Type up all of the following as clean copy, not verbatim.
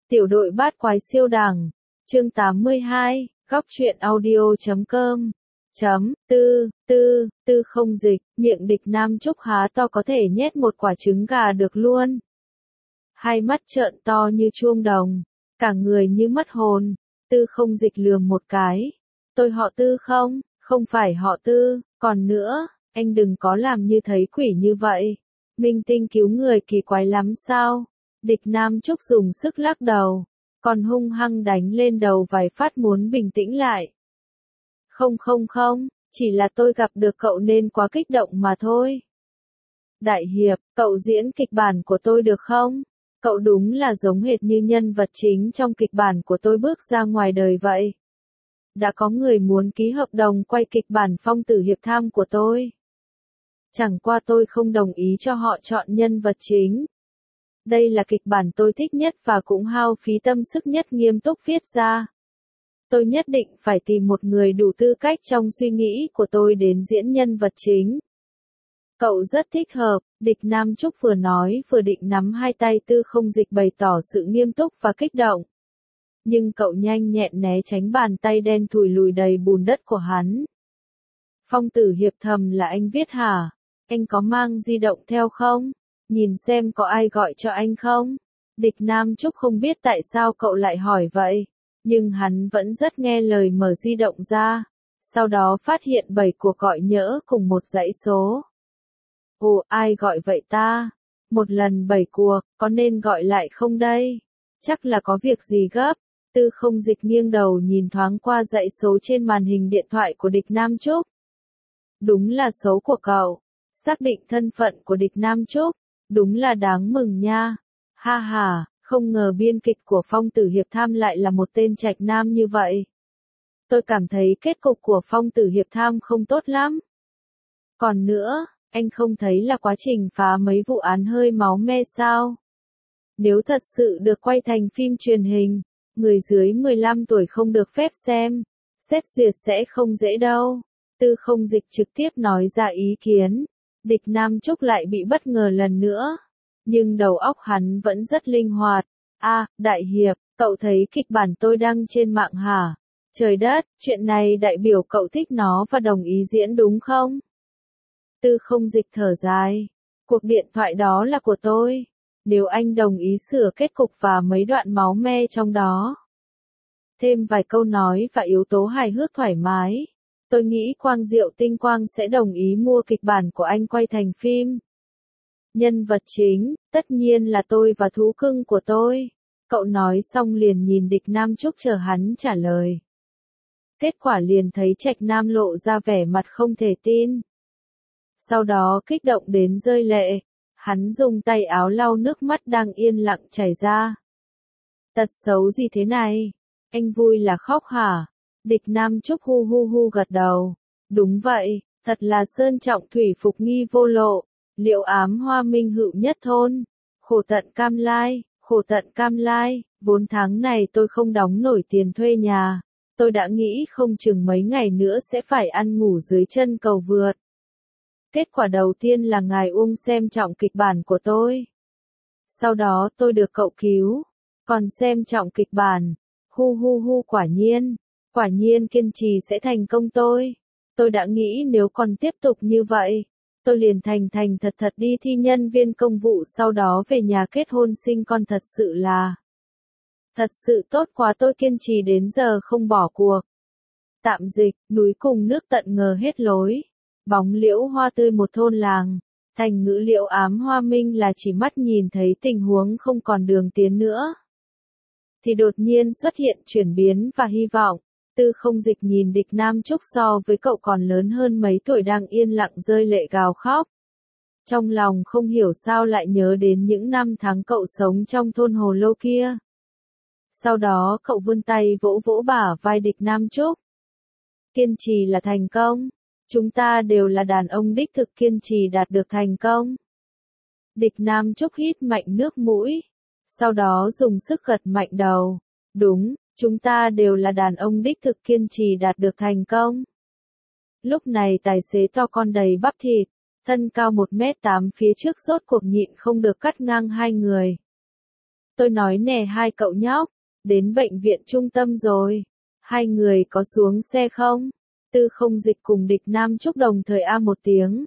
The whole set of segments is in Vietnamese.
Tiểu đội bát quái siêu đẳng. Chương 82, góc truyện audio.com. Tư không dịch, miệng địch Nam Trúc há to có thể nhét một quả trứng gà được luôn. Hai mắt trợn to như chuông đồng, cả người như mất hồn. Tư không dịch lườm một cái. Tôi họ Tư không phải họ Tư, còn nữa, anh đừng có làm như thấy quỷ như vậy. Minh tinh cứu người kỳ quái lắm sao? Địch Nam Trúc dùng sức lắc đầu, còn hung hăng đánh lên đầu vài phát muốn bình tĩnh lại. Không, chỉ là tôi gặp được cậu nên quá kích động mà thôi. Đại hiệp, cậu diễn kịch bản của tôi được không? Cậu đúng là giống hệt như nhân vật chính trong kịch bản của tôi bước ra ngoài đời vậy. Đã có người muốn ký hợp đồng quay kịch bản Phong Tử Hiệp Tham của tôi. Chẳng qua tôi không đồng ý cho họ chọn nhân vật chính. Đây là kịch bản tôi thích nhất và cũng hao phí tâm sức nhất nghiêm túc viết ra. Tôi nhất định phải tìm một người đủ tư cách trong suy nghĩ của tôi đến diễn nhân vật chính. Cậu rất thích hợp, địch Nam Trúc vừa nói vừa định nắm hai tay Tư không dịch bày tỏ sự nghiêm túc và kích động. Nhưng cậu nhanh nhẹn né tránh bàn tay đen thùi lùi đầy bùn đất của hắn. Phong Tử Hiệp Thầm là anh viết hả? Anh có mang di động theo không? Nhìn xem có ai gọi cho anh không? Địch Nam Trúc không biết tại sao cậu lại hỏi vậy, nhưng hắn vẫn rất nghe lời mở di động ra, sau đó phát hiện 7 cuộc gọi nhỡ cùng một dãy số. Ồ, ai gọi vậy ta? Một lần 7 cuộc, có nên gọi lại không đây? Chắc là có việc gì gấp. Tư không dịch nghiêng đầu nhìn thoáng qua dãy số trên màn hình điện thoại của địch Nam Trúc. Đúng là số của cậu. Xác định thân phận của địch Nam Trúc. Đúng là đáng mừng nha. Ha ha, không ngờ biên kịch của Phong Tử Hiệp Tham lại là một tên trạch nam như vậy. Tôi cảm thấy kết cục của Phong Tử Hiệp Tham không tốt lắm. Còn nữa, anh không thấy là quá trình phá mấy vụ án hơi máu me sao? Nếu thật sự được quay thành phim truyền hình, người dưới 15 tuổi không được phép xem, xét duyệt sẽ không dễ đâu. Tư không dịch trực tiếp nói ra ý kiến. Địch Nam Trúc lại bị bất ngờ lần nữa. Nhưng đầu óc hắn vẫn rất linh hoạt. Đại hiệp, cậu thấy kịch bản tôi đăng trên mạng hả? Trời đất, chuyện này đại biểu cậu thích nó và đồng ý diễn đúng không? Tư không dịch thở dài. Cuộc điện thoại đó là của tôi. Nếu anh đồng ý sửa kết cục và mấy đoạn máu me trong đó, thêm vài câu nói và yếu tố hài hước thoải mái, tôi nghĩ Quang Diệu Tinh Quang sẽ đồng ý mua kịch bản của anh quay thành phim. Nhân vật chính, tất nhiên là tôi và thú cưng của tôi. Cậu nói xong liền nhìn địch Nam Trúc chờ hắn trả lời. Kết quả liền thấy Trạch Nam lộ ra vẻ mặt không thể tin. Sau đó kích động đến rơi lệ. Hắn dùng tay áo lau nước mắt đang yên lặng chảy ra. Tật xấu gì thế này? Anh vui là khóc hả? Địch Nam Trúc hu gật đầu. Đúng vậy, thật là sơn trọng thủy phục nghi vô lộ. Liệu ám hoa minh hữu nhất thôn. Khổ tận cam lai, 4 tháng này tôi không đóng nổi tiền thuê nhà. Tôi đã nghĩ không chừng mấy ngày nữa sẽ phải ăn ngủ dưới chân cầu vượt. Kết quả đầu tiên là ngài Uông xem trọng kịch bản của tôi. Sau đó tôi được cậu cứu. Còn xem trọng kịch bản. Quả nhiên kiên trì sẽ thành công tôi. Tôi đã nghĩ nếu còn tiếp tục như vậy, tôi liền thành thật đi thi nhân viên công vụ sau đó về nhà kết hôn sinh con thật sự tốt quá, tôi kiên trì đến giờ không bỏ cuộc. Tạm dịch, núi cùng nước tận ngờ hết lối. Bóng liễu hoa tươi một thôn làng. Thành ngữ liệu ám hoa minh là chỉ mắt nhìn thấy tình huống không còn đường tiến nữa, thì đột nhiên xuất hiện chuyển biến và hy vọng. Tư không dịch nhìn địch Nam Trúc so với cậu còn lớn hơn mấy tuổi đang yên lặng rơi lệ gào khóc. Trong lòng không hiểu sao lại nhớ đến những năm tháng cậu sống trong thôn hồ lô kia. Sau đó cậu vươn tay vỗ bả vai địch Nam Trúc. Kiên trì là thành công. Chúng ta đều là đàn ông đích thực kiên trì đạt được thành công. Địch Nam Trúc hít mạnh nước mũi. Sau đó dùng sức gật mạnh đầu. Đúng, chúng ta đều là đàn ông đích thực kiên trì đạt được thành công. Lúc này tài xế to con đầy bắp thịt, thân cao 1m8 phía trước rốt cuộc nhịn không được cắt ngang hai người. Tôi nói nè hai cậu nhóc, đến bệnh viện trung tâm rồi. Hai người có xuống xe không? Tư Không Dịch cùng Địch Nam Trúc đồng thời một tiếng.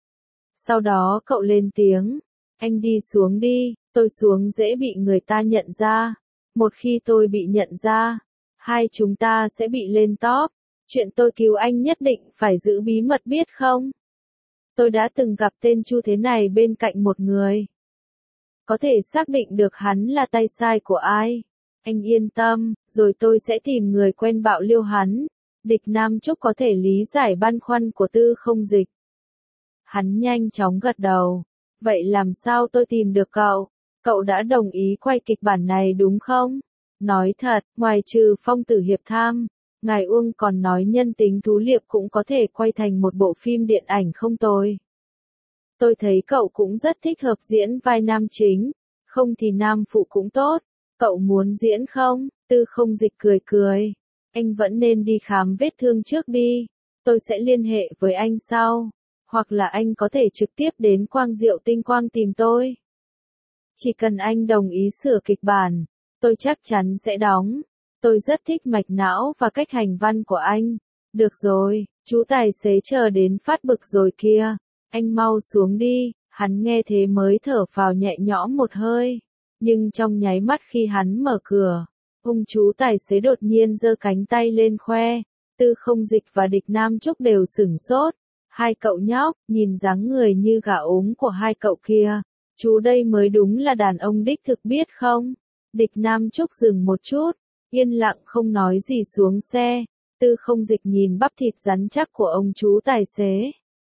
Sau đó cậu lên tiếng, anh đi xuống đi, tôi xuống dễ bị người ta nhận ra. Một khi tôi bị nhận ra, hai chúng ta sẽ bị lên top. Chuyện tôi cứu anh nhất định phải giữ bí mật biết không? Tôi đã từng gặp tên Chu thế này bên cạnh một người. Có thể xác định được hắn là tay sai của ai. Anh yên tâm, rồi tôi sẽ tìm người quen bạo liêu hắn. Địch Nam Trúc có thể lý giải băn khoăn của Tư Không Dịch. Hắn nhanh chóng gật đầu. Vậy làm sao tôi tìm được cậu? Cậu đã đồng ý quay kịch bản này đúng không? Nói thật, ngoài trừ Phong Tử Hiệp Tham, ngài Uông còn nói Nhân Tính Thú Liệp cũng có thể quay thành một bộ phim điện ảnh không tồi. Tôi thấy cậu cũng rất thích hợp diễn vai nam chính, không thì nam phụ cũng tốt. Cậu muốn diễn không? Tư Không Dịch cười cười. Anh vẫn nên đi khám vết thương trước đi. Tôi sẽ liên hệ với anh sau. Hoặc là anh có thể trực tiếp đến Quang Diệu Tinh Quang tìm tôi. Chỉ cần anh đồng ý sửa kịch bản, tôi chắc chắn sẽ đóng. Tôi rất thích mạch não và cách hành văn của anh. Được rồi, chú tài xế chờ đến phát bực rồi kia. Anh mau xuống đi. Hắn nghe thế mới thở phào nhẹ nhõm một hơi. Nhưng trong nháy mắt khi hắn mở cửa, ông chú tài xế đột nhiên giơ cánh tay lên khoe. Tư Không Dịch và Địch Nam Trúc đều sửng sốt. Hai cậu nhóc, nhìn dáng người như gà ốm của hai cậu kia. Chú đây mới đúng là đàn ông đích thực biết không? Địch Nam Trúc dừng một chút, yên lặng không nói gì xuống xe. Tư Không Dịch nhìn bắp thịt rắn chắc của ông chú tài xế.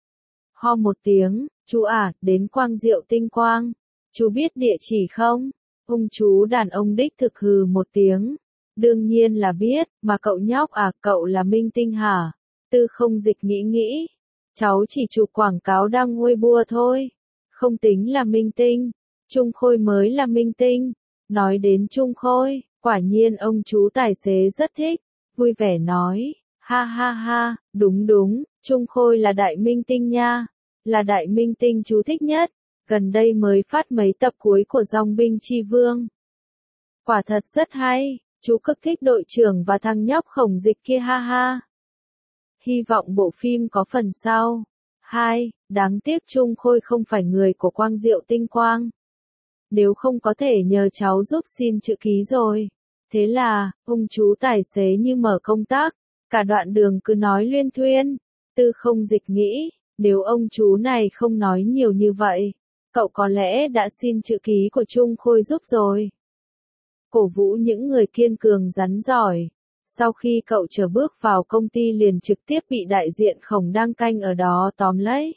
Ho một tiếng, chú đến Quang Diệu Tinh Quang. Chú biết địa chỉ không? Ông chú đàn ông đích thực hừ một tiếng. Đương nhiên là biết, mà cậu nhóc cậu là minh tinh hả? Tư Không Dịch nghĩ. Cháu chỉ chụp quảng cáo đăng Weibo thôi. Không tính là minh tinh. Trung Khôi mới là minh tinh. Nói đến Trung Khôi, quả nhiên ông chú tài xế rất thích. Vui vẻ nói, ha ha ha, đúng, Trung Khôi là đại minh tinh nha. Là đại minh tinh chú thích nhất. Gần đây mới phát mấy tập cuối của Dòng Binh Chi Vương. Quả thật rất hay, chú cực thích đội trưởng và thằng nhóc Khổng Dịch kia ha ha. Hy vọng bộ phim có phần sau. 2. Đáng tiếc Trung Khôi không phải người của Quang Diệu Tinh Quang. Nếu không có thể nhờ cháu giúp xin chữ ký rồi. Thế là, ông chú tài xế như mở công tắc, cả đoạn đường cứ nói luyên thuyên. Tư Không Dịch nghĩ, nếu ông chú này không nói nhiều như vậy, cậu có lẽ đã xin chữ ký của Trung Khôi giúp rồi. Cổ vũ những người kiên cường rắn giỏi. Sau khi cậu trở bước vào công ty liền trực tiếp bị đại diện Khổng đang canh ở đó tóm lấy.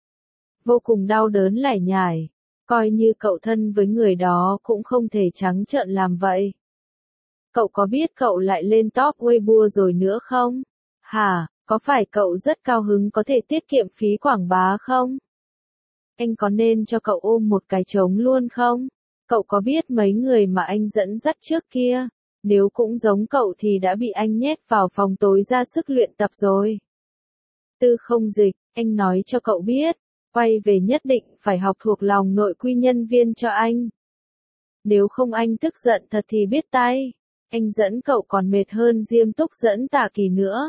Vô cùng đau đớn lải nhải. Coi như cậu thân với người đó cũng không thể trắng trợn làm vậy. Cậu có biết cậu lại lên top Weibo rồi nữa không? Hả, có phải cậu rất cao hứng có thể tiết kiệm phí quảng bá không? Anh có nên cho cậu ôm một cái trống luôn không? Cậu có biết mấy người mà anh dẫn dắt trước kia, nếu cũng giống cậu thì đã bị anh nhét vào phòng tối ra sức luyện tập rồi. Tư Không Dịch, anh nói cho cậu biết, quay về nhất định phải học thuộc lòng nội quy nhân viên cho anh. Nếu không anh tức giận thật thì biết tay, anh dẫn cậu còn mệt hơn Diêm Túc dẫn Tạ Kỳ nữa.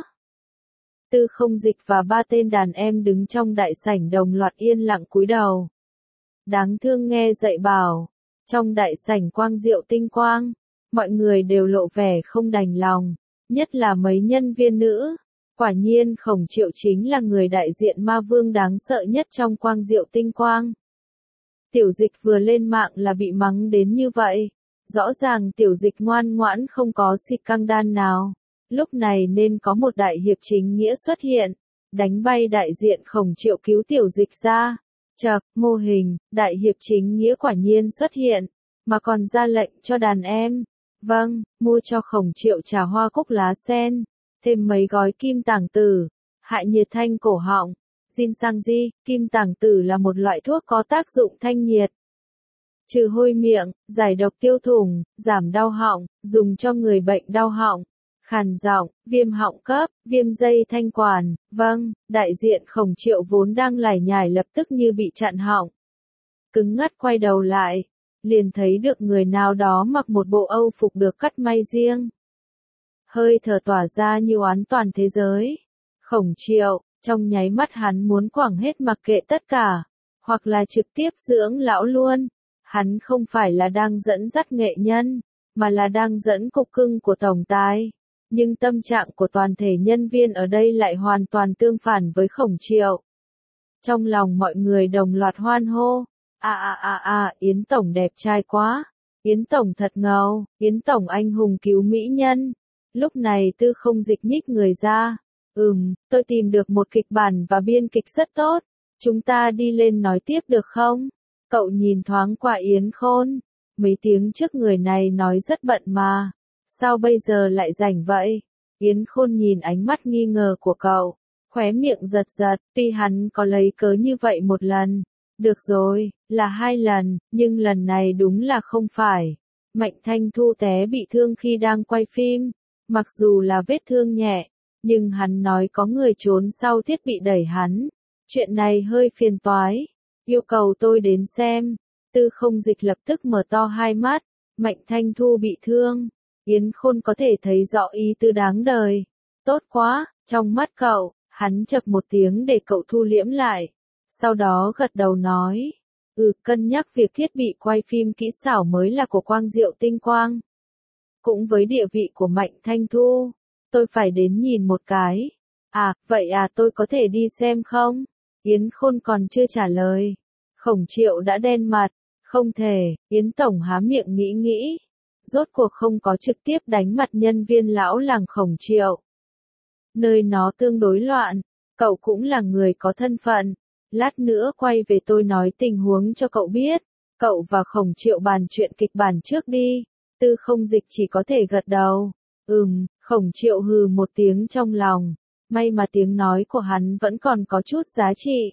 Tư Không Dịch và ba tên đàn em đứng trong đại sảnh đồng loạt yên lặng cúi đầu. Đáng thương nghe dạy bảo, trong đại sảnh Quang Diệu Tinh Quang, mọi người đều lộ vẻ không đành lòng, nhất là mấy nhân viên nữ. Quả nhiên Khổng Triệu chính là người đại diện ma vương đáng sợ nhất trong Quang Diệu Tinh Quang. Tiểu Dịch vừa lên mạng là bị mắng đến như vậy. Rõ ràng Tiểu Dịch ngoan ngoãn không có xịt căng đan nào. Lúc này nên có một đại hiệp chính nghĩa xuất hiện, đánh bay đại diện Khổng Triệu cứu Tiểu Dịch ra. Chậc, mô hình, đại hiệp chính nghĩa quả nhiên xuất hiện, mà còn ra lệnh cho đàn em. Vâng, mua cho Khổng Triệu trà hoa cúc lá sen, thêm mấy gói kim tàng tử, hạ nhiệt thanh cổ họng. Ginsangji, kim tàng tử là một loại thuốc có tác dụng thanh nhiệt, trừ hôi miệng, giải độc tiêu thủng, giảm đau họng, dùng cho người bệnh đau họng, khàn giọng, viêm họng cấp, viêm dây thanh quản. Vâng, đại diện Khổng Triệu vốn đang lải nhải lập tức như bị chặn họng. Cứng ngắt quay đầu lại, liền thấy được người nào đó mặc một bộ âu phục được cắt may riêng. Hơi thở tỏa ra như oán toàn thế giới. Khổng Triệu, trong nháy mắt hắn muốn quẳng hết mặc kệ tất cả, hoặc là trực tiếp dưỡng lão luôn. Hắn không phải là đang dẫn dắt nghệ nhân, mà là đang dẫn cục cưng của tổng tài. Nhưng tâm trạng của toàn thể nhân viên ở đây lại hoàn toàn tương phản với Khổng Triệu. Trong lòng mọi người đồng loạt hoan hô. Yến Tổng đẹp trai quá. Yến Tổng thật ngầu. Yến Tổng anh hùng cứu mỹ nhân. Lúc này Tư Không Dịch nhích người ra. Tôi tìm được một kịch bản và biên kịch rất tốt. Chúng ta đi lên nói tiếp được không? Cậu nhìn thoáng qua Yến Khôn. Mấy tiếng trước người này nói rất bận mà. Sao bây giờ lại rảnh vậy? Yến Khôn nhìn ánh mắt nghi ngờ của cậu. Khóe miệng giật giật, tuy hắn có lấy cớ như vậy một lần. Được rồi, là 2 lần, nhưng lần này đúng là không phải. Mạnh Thanh Thu té bị thương khi đang quay phim. Mặc dù là vết thương nhẹ, nhưng hắn nói có người trốn sau thiết bị đẩy hắn. Chuyện này hơi phiền toái. Yêu cầu tôi đến xem. Tư Không Dịch lập tức mở to hai mắt. Mạnh Thanh Thu bị thương. Yến Khôn có thể thấy rõ ý tứ đáng đời. Tốt quá, trong mắt cậu, hắn chậc một tiếng để cậu thu liễm lại. Sau đó gật đầu nói. Cân nhắc việc thiết bị quay phim kỹ xảo mới là của Quang Diệu Tinh Quang. Cũng với địa vị của Mạnh Thanh Thu, tôi phải đến nhìn một cái. Vậy tôi có thể đi xem không? Yến Khôn còn chưa trả lời. Khổng Triệu đã đen mặt. Không thể, Yến Tổng há miệng nghĩ. Rốt cuộc không có trực tiếp đánh mặt nhân viên lão làng Khổng Triệu. Nơi nó tương đối loạn, cậu cũng là người có thân phận. Lát nữa quay về tôi nói tình huống cho cậu biết. Cậu và Khổng Triệu bàn chuyện kịch bản trước đi. Tư Không Dịch chỉ có thể gật đầu. Khổng Triệu hừ một tiếng trong lòng. May mà tiếng nói của hắn vẫn còn có chút giá trị.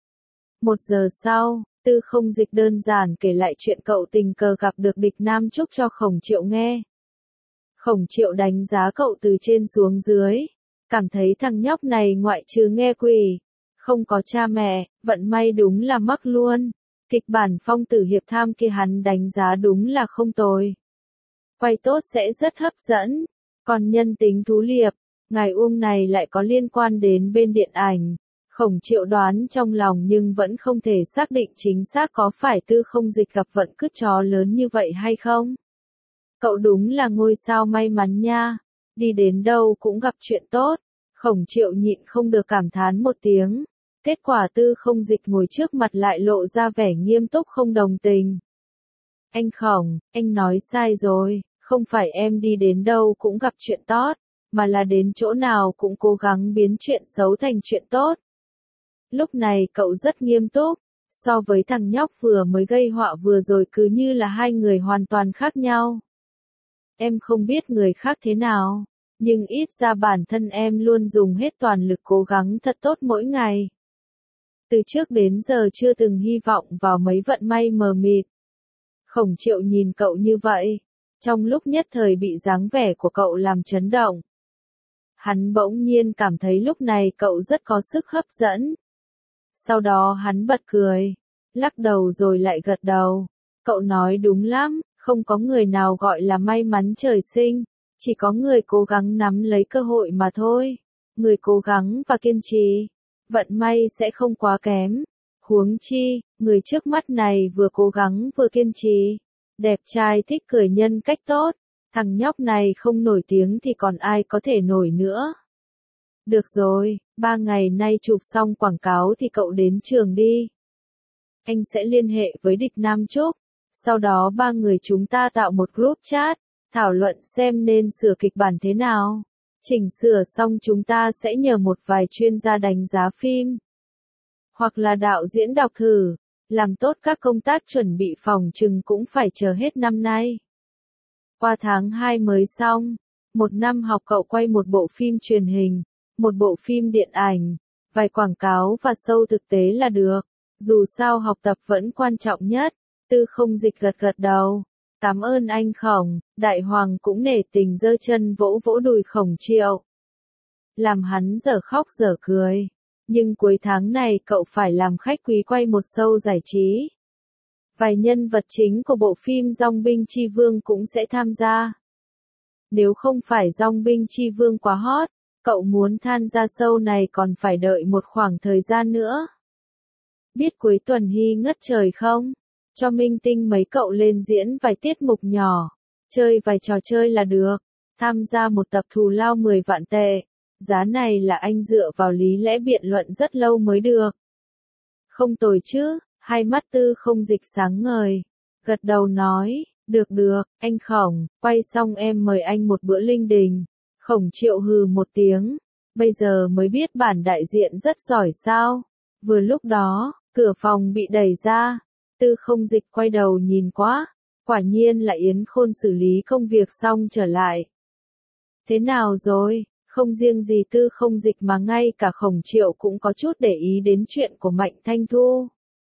1 giờ sau, Tư Không Dịch đơn giản kể lại chuyện cậu tình cờ gặp được Địch Nam Trúc cho Khổng Triệu nghe. Khổng Triệu đánh giá cậu từ trên xuống dưới. Cảm thấy thằng nhóc này ngoại trừ nghe quỷ, không có cha mẹ, vận may đúng là mắc luôn. Kịch bản Phong Tử Hiệp Tham kia hắn đánh giá đúng là không tồi. Quay tốt sẽ rất hấp dẫn. Còn nhân tính thú liệp, ngài Uông này lại có liên quan đến bên điện ảnh. Khổng Triệu đoán trong lòng nhưng vẫn không thể xác định chính xác có phải Tư Không Dịch gặp vận cứt chó lớn như vậy hay không. Cậu đúng là ngôi sao may mắn nha. Đi đến đâu cũng gặp chuyện tốt. Khổng Triệu nhịn không được cảm thán một tiếng. Kết quả Tư Không Dịch ngồi trước mặt lại lộ ra vẻ nghiêm túc không đồng tình. Anh Khổng, anh nói sai rồi. Không phải em đi đến đâu cũng gặp chuyện tốt, mà là đến chỗ nào cũng cố gắng biến chuyện xấu thành chuyện tốt. Lúc này cậu rất nghiêm túc, so với thằng nhóc vừa mới gây họa vừa rồi cứ như là hai người hoàn toàn khác nhau. Em không biết người khác thế nào, nhưng ít ra bản thân em luôn dùng hết toàn lực cố gắng thật tốt mỗi ngày. Từ trước đến giờ chưa từng hy vọng vào mấy vận may mờ mịt. Khổng Triệu nhìn cậu như vậy, trong lúc nhất thời bị dáng vẻ của cậu làm chấn động. Hắn bỗng nhiên cảm thấy lúc này cậu rất có sức hấp dẫn. Sau đó hắn bật cười, lắc đầu rồi lại gật đầu. Cậu nói đúng lắm, không có người nào gọi là may mắn trời sinh, chỉ có người cố gắng nắm lấy cơ hội mà thôi. Người cố gắng và kiên trì, vận may sẽ không quá kém. Huống chi, người trước mắt này vừa cố gắng vừa kiên trì. Đẹp trai thích cười nhân cách tốt, thằng nhóc này không nổi tiếng thì còn ai có thể nổi nữa. Được rồi, 3 ngày nay chụp xong quảng cáo thì cậu đến trường đi. Anh sẽ liên hệ với Địch Nam Trúc, sau đó 3 người chúng ta tạo một group chat, thảo luận xem nên sửa kịch bản thế nào. Chỉnh sửa xong chúng ta sẽ nhờ một vài chuyên gia đánh giá phim, hoặc là đạo diễn đọc thử. Làm tốt các công tác chuẩn bị phòng chừng cũng phải chờ hết năm nay. Qua tháng 2 mới xong, 1 năm học cậu quay một bộ phim truyền hình, một bộ phim điện ảnh, vài quảng cáo và show thực tế là được. Dù sao học tập vẫn quan trọng nhất. Tư Không Dịch gật gật đầu. Cảm ơn anh Khổng. Đại Hoàng cũng nể tình giơ chân vỗ vỗ đùi Khổng Triệu, làm hắn dở khóc dở cười. Nhưng cuối tháng này cậu phải làm khách quý quay một show giải trí. Vài nhân vật chính của bộ phim Dong binh Chi Vương cũng sẽ tham gia. Nếu không phải Dong binh Chi Vương quá hot, cậu muốn tham gia show này còn phải đợi một khoảng thời gian nữa. Biết cuối tuần Hy ngất trời không? Cho minh tinh mấy cậu lên diễn vài tiết mục nhỏ, chơi vài trò chơi là được. Tham gia một tập thù lao 10 vạn tệ. Giá này là anh dựa vào lý lẽ biện luận rất lâu mới được. Không tồi chứ, hai mắt Tư Không Dịch sáng ngời. Gật đầu nói, được được, anh Khổng, quay xong em mời anh một bữa linh đình. Khổng Triệu hừ một tiếng, bây giờ mới biết bản đại diện rất giỏi sao. Vừa lúc đó, cửa phòng bị đẩy ra, Tư Không Dịch quay đầu nhìn quá, quả nhiên là Yến Khôn xử lý công việc xong trở lại. Thế nào rồi? Không riêng gì Tư Không Dịch mà ngay cả Khổng Triệu cũng có chút để ý đến chuyện của Mạnh Thanh Thu.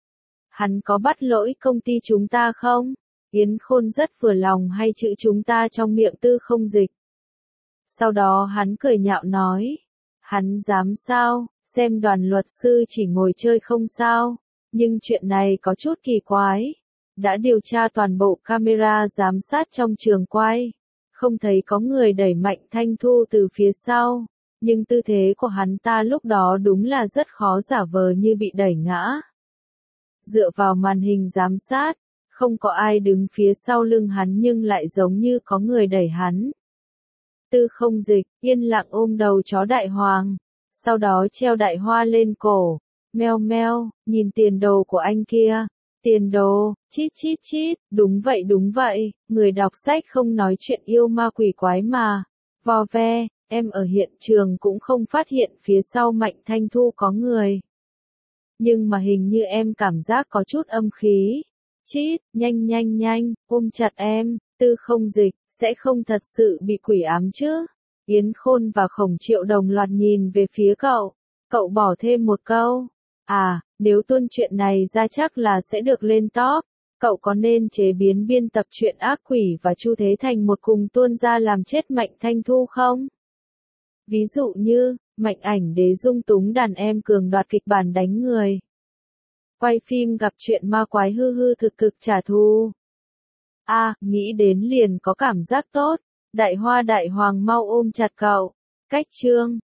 Hắn có bắt lỗi công ty chúng ta không? Yến Khôn rất vừa lòng hay chữ chúng ta trong miệng Tư Không Dịch. Sau đó hắn cười nhạo nói, hắn dám sao, xem đoàn luật sư chỉ ngồi chơi không sao, nhưng chuyện này có chút kỳ quái. Đã điều tra toàn bộ camera giám sát trong trường quay, không thấy có người đẩy Mạnh Thanh Thu từ phía sau, nhưng tư thế của hắn ta lúc đó đúng là rất khó giả vờ như bị đẩy ngã. Dựa vào màn hình giám sát, không có ai đứng phía sau lưng hắn nhưng lại giống như có người đẩy hắn. Tư Không Dịch yên lặng ôm đầu chó đại hoàng, sau đó treo đại hoa lên cổ. Meo meo, nhìn tiền đồ của anh kia. Tiền đồ, chít chít chít, đúng vậy, người đọc sách không nói chuyện yêu ma quỷ quái mà. Vò ve, em ở hiện trường cũng không phát hiện phía sau Mạnh Thanh Thu có người. Nhưng mà hình như em cảm giác có chút âm khí. Chít, nhanh, ôm chặt em, Tư Không Dịch, sẽ không thật sự bị quỷ ám chứ. Yến Khôn và Khổng Triệu đồng loạt nhìn về phía cậu. Cậu bỏ thêm một câu. À, nếu tuôn chuyện này ra chắc là sẽ được lên top. Cậu có nên chế biến biên tập truyện ác quỷ và Chu Thế Thành một cùng tuôn ra làm chết Mạnh Thanh Thu không? Ví dụ như, Mạnh Ảnh Đế dung túng đàn em cường đoạt kịch bản đánh người. Quay phim gặp chuyện ma quái hư hư thực thực trả thù. À, nghĩ đến liền có cảm giác tốt. Đại Hoa đại hoàng mau ôm chặt cậu. Cách chương